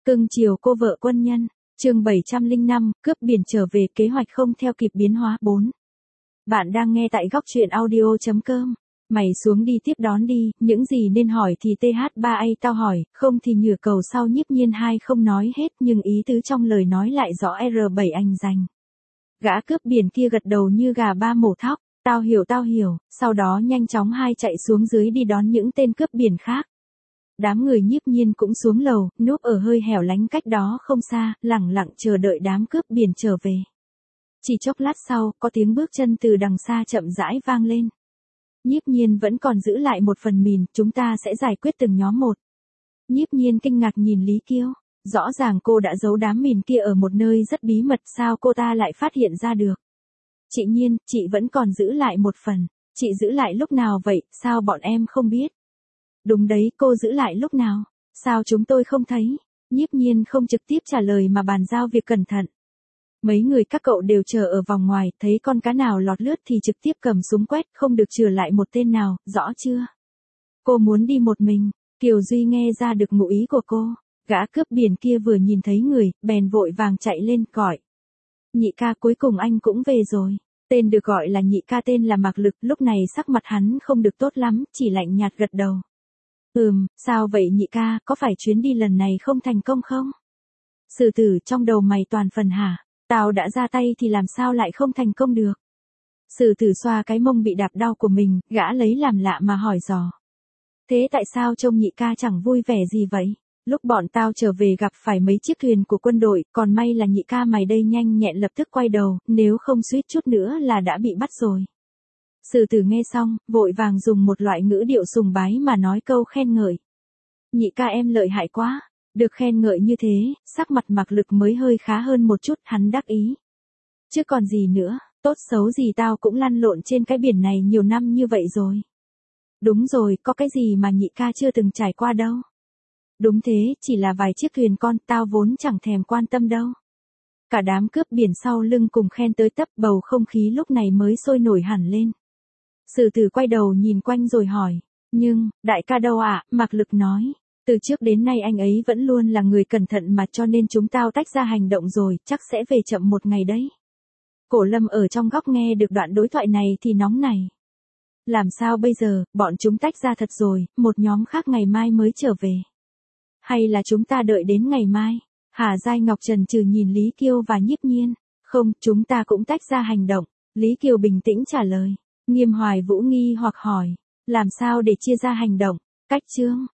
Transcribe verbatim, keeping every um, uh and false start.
Cưng chiều cô vợ quân nhân, chương bảy trăm lẻ năm, cướp biển trở về, kế hoạch không theo kịp biến hóa bốn. Bạn đang nghe tại góc truyện audio chấm com. Mày xuống đi tiếp đón đi, những gì nên hỏi thì tê hát ba a tao hỏi, không thì nhử cầu sau. Nhiếp Nhiên hai không nói hết nhưng ý tứ trong lời nói lại rõ. R bảy anh dành. Gã cướp biển kia gật đầu như gà ba mổ thóc, tao hiểu tao hiểu, sau đó nhanh chóng hai chạy xuống dưới đi đón những tên cướp biển khác. Đám người Nhiếp Nhiên cũng xuống lầu, núp ở hơi hẻo lánh cách đó không xa, lẳng lặng chờ đợi đám cướp biển trở về. Chỉ chốc lát sau, có tiếng bước chân từ đằng xa chậm rãi vang lên. Nhiếp Nhiên vẫn còn giữ lại một phần mìn, chúng ta sẽ giải quyết từng nhóm một. Nhiếp Nhiên kinh ngạc nhìn Lý Kiêu, rõ ràng cô đã giấu đám mìn kia ở một nơi rất bí mật, sao cô ta lại phát hiện ra được? Chị Nhiên, chị vẫn còn giữ lại một phần, chị giữ lại lúc nào vậy, sao bọn em không biết? Đúng đấy, cô giữ lại lúc nào? Sao chúng tôi không thấy? Nhiếp Nhiên không trực tiếp trả lời mà bàn giao việc cẩn thận. Mấy người các cậu đều chờ ở vòng ngoài, thấy con cá nào lọt lướt thì trực tiếp cầm súng quét, không được chừa lại một tên nào, rõ chưa? Cô muốn đi một mình. Kiều Duy nghe ra được ngụ ý của cô. Gã cướp biển kia vừa nhìn thấy người, bèn vội vàng chạy lên, gọi. Nhị ca, cuối cùng anh cũng về rồi. Tên được gọi là nhị ca tên là Mạc Lực, lúc này sắc mặt hắn không được tốt lắm, chỉ lạnh nhạt gật đầu. Ừm, sao vậy nhị ca, có phải chuyến đi lần này không thành công không? Sử Tử, trong đầu mày toàn phần hả? Tao đã ra tay thì làm sao lại không thành công được? Sử Tử xoa cái mông bị đạp đau của mình, gã lấy làm lạ mà hỏi dò. Thế tại sao trông nhị ca chẳng vui vẻ gì vậy? Lúc bọn tao trở về gặp phải mấy chiếc thuyền của quân đội, còn may là nhị ca mày đây nhanh nhẹn lập tức quay đầu, nếu không suýt chút nữa là đã bị bắt rồi. Sử Tử nghe xong, vội vàng dùng một loại ngữ điệu sùng bái mà nói câu khen ngợi. Nhị ca em lợi hại quá, được khen ngợi như thế, sắc mặt Mạc Lực mới hơi khá hơn một chút, hắn đắc ý. Chứ còn gì nữa, tốt xấu gì tao cũng lăn lộn trên cái biển này nhiều năm như vậy rồi. Đúng rồi, có cái gì mà nhị ca chưa từng trải qua đâu. Đúng thế, chỉ là vài chiếc thuyền con, tao vốn chẳng thèm quan tâm đâu. Cả đám cướp biển sau lưng cùng khen tới tấp, bầu không khí lúc này mới sôi nổi hẳn lên. Sử Tử quay đầu nhìn quanh rồi hỏi, nhưng, đại ca đâu ạ? Mạc Lực nói, từ trước đến nay anh ấy vẫn luôn là người cẩn thận mà, cho nên chúng tao tách ra hành động rồi, chắc sẽ về chậm một ngày đấy. Cổ Lâm ở trong góc nghe được đoạn đối thoại này thì nóng nảy. Làm sao bây giờ, bọn chúng tách ra thật rồi, một nhóm khác ngày mai mới trở về. Hay là chúng ta đợi đến ngày mai? Hà Giai Ngọc chần chừ nhìn Lý Kiêu và Nhiếp Nhiên. Không, chúng ta cũng tách ra hành động. Lý Kiều bình tĩnh trả lời. Nghiêm Hoài Vũ nghi hoặc hỏi, làm sao để chia ra hành động? Cách chương.